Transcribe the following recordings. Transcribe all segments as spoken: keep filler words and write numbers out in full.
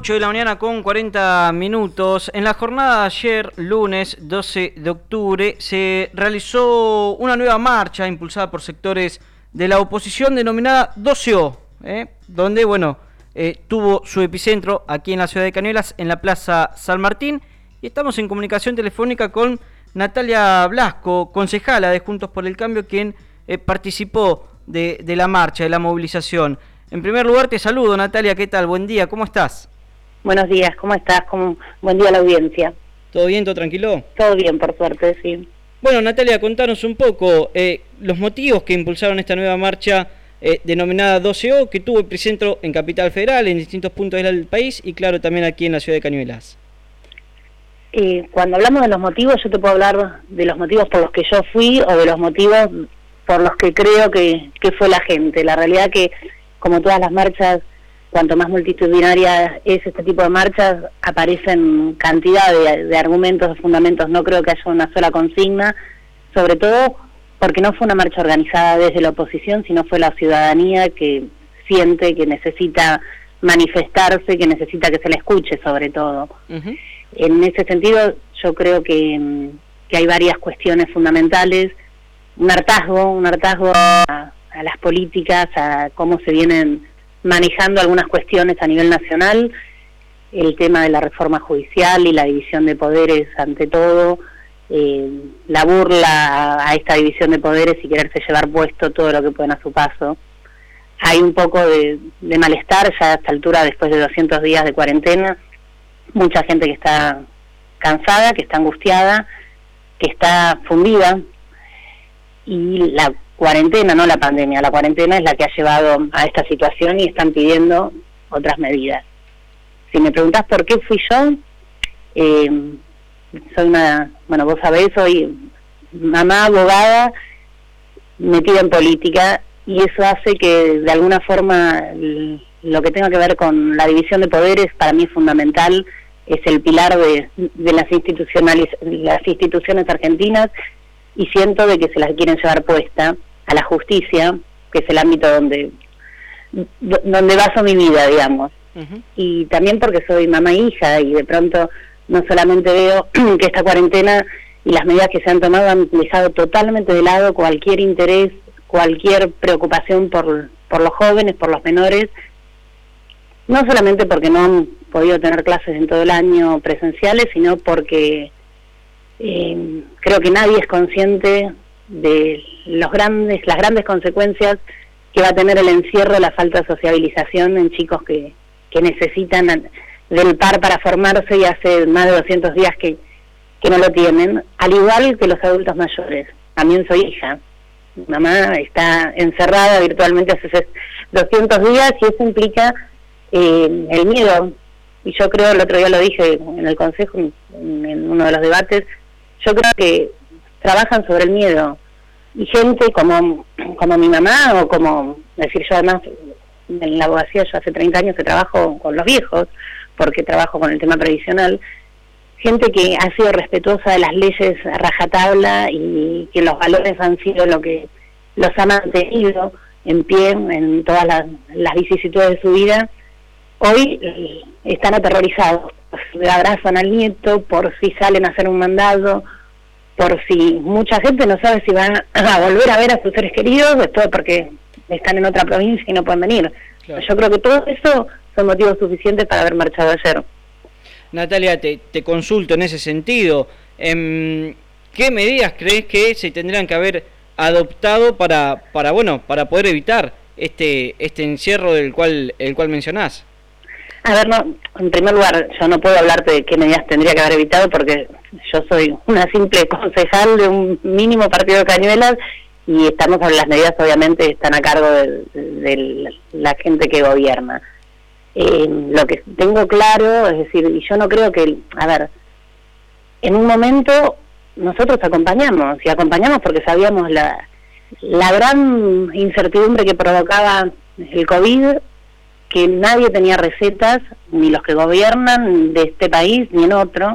ocho de la mañana con cuarenta minutos. En la jornada de ayer, lunes doce de octubre, se realizó una nueva marcha impulsada por sectores de la oposición denominada doce O, ¿eh? donde, bueno, eh, tuvo su epicentro aquí en la ciudad de Cañuelas, en la Plaza San Martín. Y estamos en comunicación telefónica con Natalia Blasco, concejala de Juntos por el Cambio, quien eh, participó de, de la marcha, de la movilización. En primer lugar, te saludo, Natalia, ¿qué tal? Buen día, ¿cómo estás? Buenos días, ¿cómo estás? ¿Cómo... Buen día a la audiencia. ¿Todo bien, todo tranquilo? Todo bien, por suerte, sí. Bueno, Natalia, contanos un poco eh, los motivos que impulsaron esta nueva marcha eh, denominada doce O, que tuvo epicentro en Capital Federal, en distintos puntos del país y, claro, también aquí en la ciudad de Cañuelas. Eh, cuando hablamos de los motivos, yo te puedo hablar de los motivos por los que yo fui o de los motivos por los que creo que, que fue la gente. La realidad que, como todas las marchas, cuanto más multitudinaria es este tipo de marchas, aparecen cantidad de, de argumentos, de fundamentos. No creo que haya una sola consigna, sobre todo porque no fue una marcha organizada desde la oposición, sino fue la ciudadanía que siente que necesita manifestarse, que necesita que se le escuche sobre todo. Uh-huh. En ese sentido, yo creo que, que hay varias cuestiones fundamentales, un hartazgo, un hartazgo a, a las políticas, a cómo se vienen manejando algunas cuestiones a nivel nacional, el tema de la reforma judicial y la división de poderes ante todo, eh, la burla a esta división de poderes y quererse llevar puesto todo lo que pueden a su paso. Hay un poco de, de malestar ya a esta altura, después de doscientos días de cuarentena, mucha gente que está cansada, que está angustiada, que está fundida, y la cuarentena, no la pandemia, la cuarentena es la que ha llevado a esta situación y están pidiendo otras medidas. Si me preguntás por qué fui yo, eh, soy una, bueno, vos sabés, soy mamá, abogada, metida en política, y eso hace que de alguna forma lo que tenga que ver con la división de poderes para mí es fundamental, es el pilar de, de las institucionales, las instituciones argentinas, y siento de que se las quieren llevar puesta a la justicia, que es el ámbito donde donde baso mi vida, digamos. Uh-huh. Y también porque soy mamá e hija, y de pronto no solamente veo que esta cuarentena y las medidas que se han tomado han dejado totalmente de lado cualquier interés, cualquier preocupación por, por los jóvenes, por los menores, no solamente porque no han podido tener clases en todo el año presenciales, sino porque eh, creo que nadie es consciente de los grandes, las grandes consecuencias que va a tener el encierro, la falta de sociabilización en chicos que, que necesitan del par para formarse y hace más de doscientos días que, que no lo tienen, al igual que los adultos mayores. También soy hija, mi mamá está encerrada virtualmente hace doscientos días y eso implica eh, el miedo, y yo creo, el otro día lo dije en el consejo, en, en uno de los debates, yo creo que trabajan sobre el miedo, y gente como como mi mamá, o como, decir, yo además en la abogacía yo hace treinta años que trabajo con los viejos, porque trabajo con el tema previsional, gente que ha sido respetuosa de las leyes a rajatabla y que los valores han sido lo que los ha mantenido en pie en todas las, las vicisitudes de su vida, hoy eh, están aterrorizados, le abrazan al nieto, por si salen a hacer un mandado, por si mucha gente no sabe si van a volver a ver a sus seres queridos, todo porque están en otra provincia y no pueden venir. Claro. Yo creo que todo eso son motivos suficientes para haber marchado ayer. Natalia, te, te consulto en ese sentido. Eh, ¿Qué medidas crees que se tendrían que haber adoptado para, para bueno, para poder evitar este este encierro del cual el cual mencionás? A ver, no, en primer lugar, yo no puedo hablarte de qué medidas tendría que haber evitado porque yo soy una simple concejal de un mínimo partido de Cañuelas y estamos con las medidas, obviamente, están a cargo de, de la gente que gobierna. Eh, lo que tengo claro, es decir, y yo no creo que, a ver, en un momento nosotros acompañamos, y acompañamos porque sabíamos la, la gran incertidumbre que provocaba el COVID, que nadie tenía recetas, ni los que gobiernan de este país, ni en otro,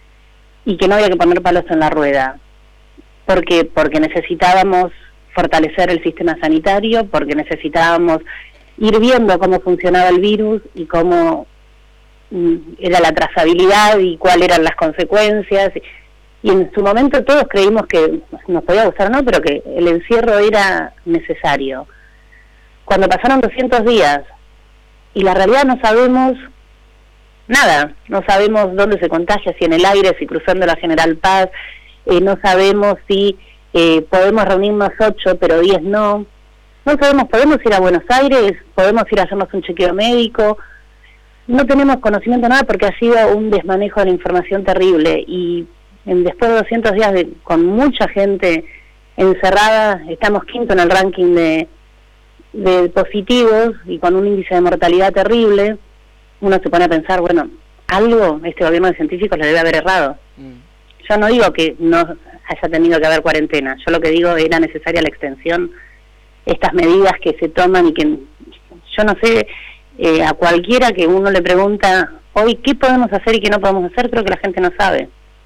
y que no había que poner palos en la rueda. ¿Por qué? Porque necesitábamos fortalecer el sistema sanitario, porque necesitábamos ir viendo cómo funcionaba el virus y cómo era la trazabilidad y cuáles eran las consecuencias. Y en su momento todos creímos que nos podía gustar o no, pero que el encierro era necesario. Cuando pasaron doscientos días y la realidad no sabemos nada, no sabemos dónde se contagia, si en el aire, si cruzando la General Paz, eh, no sabemos si eh, podemos reunirnos ocho, pero diez no, no sabemos, podemos ir a Buenos Aires, podemos ir a hacernos un chequeo médico, no tenemos conocimiento de nada porque ha sido un desmanejo de la información terrible y en, después de doscientos días de, con mucha gente encerrada, estamos quinto en el ranking de, de positivos y con un índice de mortalidad terrible. Uno se pone a pensar, bueno, algo este gobierno de científicos le debe haber errado. Mm. Yo no digo que no haya tenido que haber cuarentena, yo lo que digo era necesaria la extensión, estas medidas que se toman y que yo no sé, eh, a cualquiera que uno le pregunta hoy qué podemos hacer y qué no podemos hacer, creo que la gente no sabe.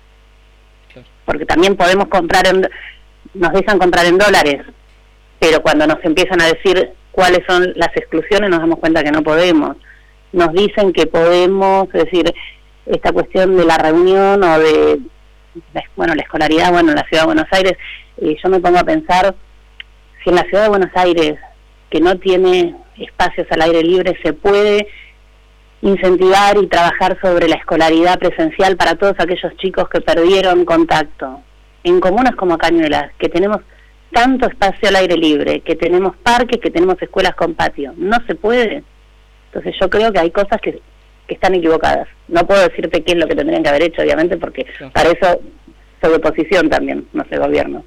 Claro. Porque también podemos comprar, en, nos dejan comprar en dólares, pero cuando nos empiezan a decir cuáles son las exclusiones nos damos cuenta que no podemos. Nos dicen que podemos, es decir, esta cuestión de la reunión o de, bueno, la escolaridad, bueno, en la Ciudad de Buenos Aires, eh, yo me pongo a pensar, si en la Ciudad de Buenos Aires, que no tiene espacios al aire libre, se puede incentivar y trabajar sobre la escolaridad presencial para todos aquellos chicos que perdieron contacto, en comunas como Cañuelas, que tenemos tanto espacio al aire libre, que tenemos parques, que tenemos escuelas con patio, no se puede. Entonces yo creo que hay cosas que, que están equivocadas. No puedo decirte qué es lo que tendrían que haber hecho, obviamente, porque claro, para eso soy oposición también, no soy gobierno.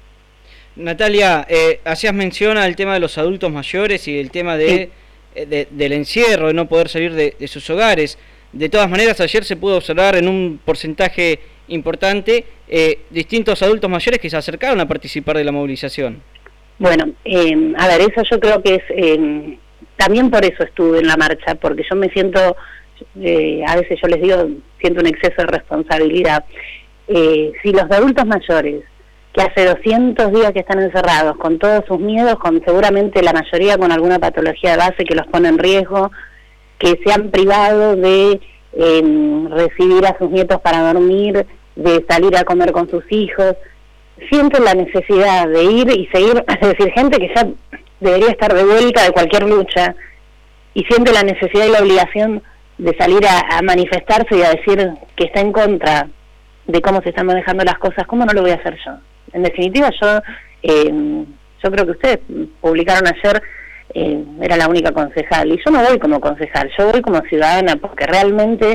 Natalia, eh, hacías mención al tema de los adultos mayores y el tema de, sí. eh, de del encierro, de no poder salir de, de sus hogares. De todas maneras, ayer se pudo observar en un porcentaje importante eh, distintos adultos mayores que se acercaron a participar de la movilización. Bueno, eh, a ver, eso yo creo que es... Eh, también por eso estuve en la marcha, porque yo me siento, eh, a veces yo les digo, siento un exceso de responsabilidad. Eh, si los adultos mayores, que hace doscientos días que están encerrados, con todos sus miedos, con seguramente la mayoría con alguna patología de base que los pone en riesgo, que se han privado de eh, recibir a sus nietos para dormir, de salir a comer con sus hijos, sienten la necesidad de ir y seguir, es decir, gente que ya debería estar de vuelta de cualquier lucha y siente la necesidad y la obligación de salir a, a manifestarse y a decir que está en contra de cómo se están manejando las cosas. ¿Cómo no lo voy a hacer yo? En definitiva, yo eh, yo creo que ustedes publicaron ayer, eh, era la única concejal, y yo no voy como concejal, yo voy como ciudadana, porque realmente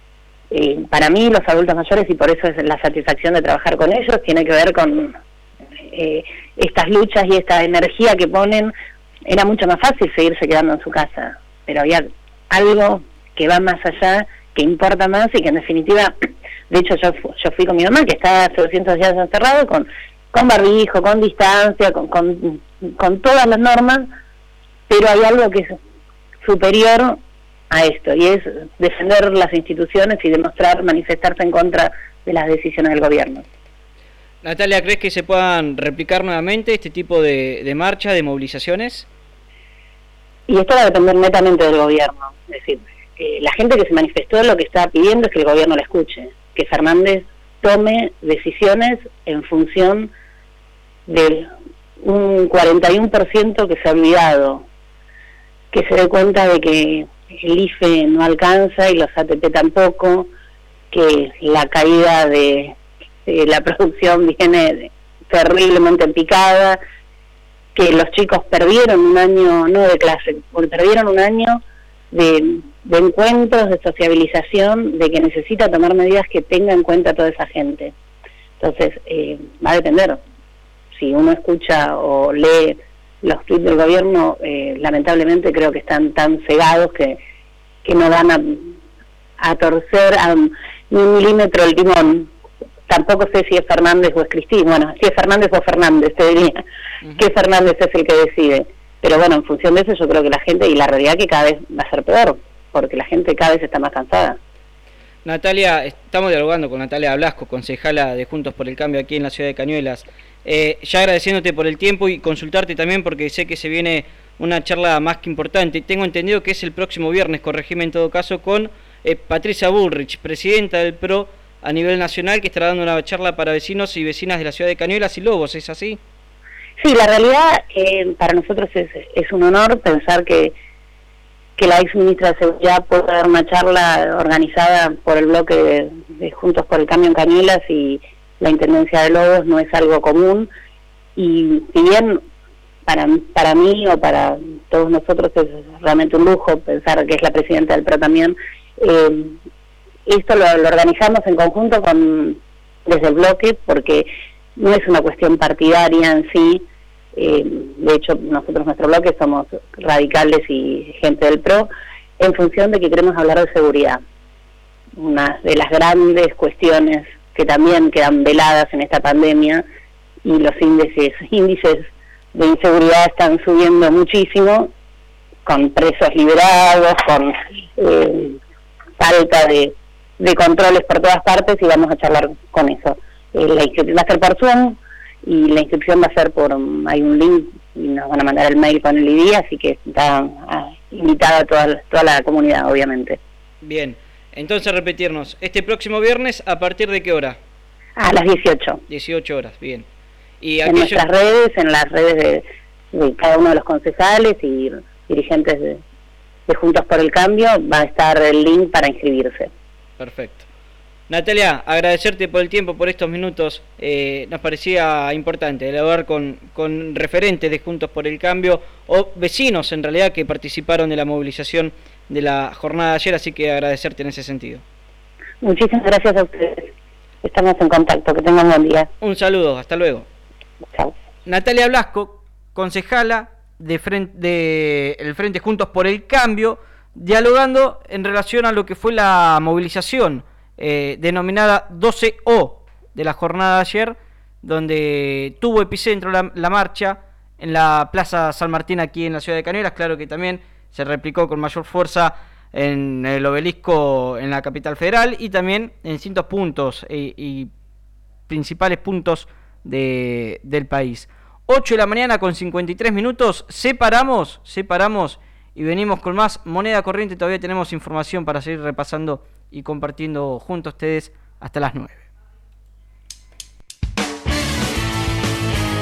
eh, para mí los adultos mayores, y por eso es la satisfacción de trabajar con ellos, tiene que ver con Eh, estas luchas y esta energía que ponen. Era mucho más fácil seguirse quedando en su casa, pero había algo que va más allá, que importa más y que en definitiva, de hecho yo yo fui con mi mamá, que está hace doscientos días encerrado, con con barbijo, con distancia, con, con, con todas las normas, pero hay algo que es superior a esto, y es defender las instituciones y demostrar, manifestarse en contra de las decisiones del gobierno. Natalia, ¿crees que se puedan replicar nuevamente este tipo de, de marchas, de movilizaciones? Y esto va a depender netamente del gobierno. Es decir, eh, la gente que se manifestó lo que está pidiendo es que el gobierno la escuche, que Fernández tome decisiones en función de un cuarenta y uno por ciento que se ha olvidado, que se dé cuenta de que el I F E no alcanza y los A T P tampoco, que la caída de Eh, la producción viene terriblemente en picada, que los chicos perdieron un año, no de clase, porque perdieron un año de, de encuentros, de sociabilización, de que necesita tomar medidas que tenga en cuenta toda esa gente. Entonces, eh, va a depender. Si uno escucha o lee los tweets del gobierno, eh, lamentablemente creo que están tan cegados que, que no van a, a torcer a, ni un milímetro el timón. Tampoco sé si es Fernández o es Cristina, bueno, si es Fernández o Fernández, te diría, uh-huh. que Fernández es el que decide. Pero bueno, en función de eso yo creo que la gente, y la realidad que cada vez va a ser peor, porque la gente cada vez está más cansada. Natalia, estamos dialogando con Natalia Blasco, concejala de Juntos por el Cambio aquí en la ciudad de Cañuelas. Eh, ya agradeciéndote por el tiempo y consultarte también porque sé que se viene una charla más que importante. Tengo entendido que es el próximo viernes, corregime en todo caso, con eh, Patricia Bullrich, presidenta del P R O a nivel nacional, que estará dando una charla para vecinos y vecinas de la ciudad de Cañuelas y Lobos, ¿es así? Sí, la realidad eh, para nosotros es, es un honor pensar que, que la ex ministra de Seguridad pueda dar una charla organizada por el bloque de, de Juntos por el Cambio en Cañuelas y la Intendencia de Lobos. No es algo común, y si bien para, para mí o para todos nosotros es realmente un lujo pensar que es la presidenta del P R O también, eh, esto lo, lo organizamos en conjunto con desde el bloque, porque no es una cuestión partidaria en sí. Eh, de hecho, nosotros, nuestro bloque, somos radicales y gente del P R O, en función de que queremos hablar de seguridad. Una de las grandes cuestiones que también quedan veladas en esta pandemia, y los índices, índices de inseguridad están subiendo muchísimo, con presos liberados, con eh, falta de, de controles por todas partes, y vamos a charlar con eso. Eh, la inscripción va a ser por Zoom, y la inscripción va a ser por, um, hay un link, y nos van a mandar el mail con el I D, así que está uh, invitada toda, toda la comunidad, obviamente. Bien, entonces repetirnos, este próximo viernes, ¿a partir de qué hora? A las dieciocho. dieciocho horas, bien. Y en aquello... nuestras redes, en las redes de, de cada uno de los concejales y dirigentes de, de Juntos por el Cambio, va a estar el link para inscribirse. Perfecto. Natalia, agradecerte por el tiempo, por estos minutos. Eh, nos parecía importante hablar con, con referentes de Juntos por el Cambio, o vecinos en realidad, que participaron de la movilización de la jornada de ayer, así que agradecerte en ese sentido. Muchísimas gracias a ustedes. Estamos en contacto. Que tengan buen día. Un saludo, hasta luego. Chao. Natalia Blasco, concejala de frente, de el Frente Juntos por el Cambio, dialogando en relación a lo que fue la movilización eh, denominada doce O de la jornada de ayer, donde tuvo epicentro la, la marcha en la Plaza San Martín, aquí en la ciudad de Cañuelas. Claro que también se replicó con mayor fuerza en el Obelisco en la capital federal, y también en distintos puntos y, y principales puntos de, del país. ocho de la mañana con cincuenta y tres minutos, separamos, separamos y venimos con más moneda corriente. Todavía tenemos información para seguir repasando y compartiendo junto a ustedes hasta las nueve.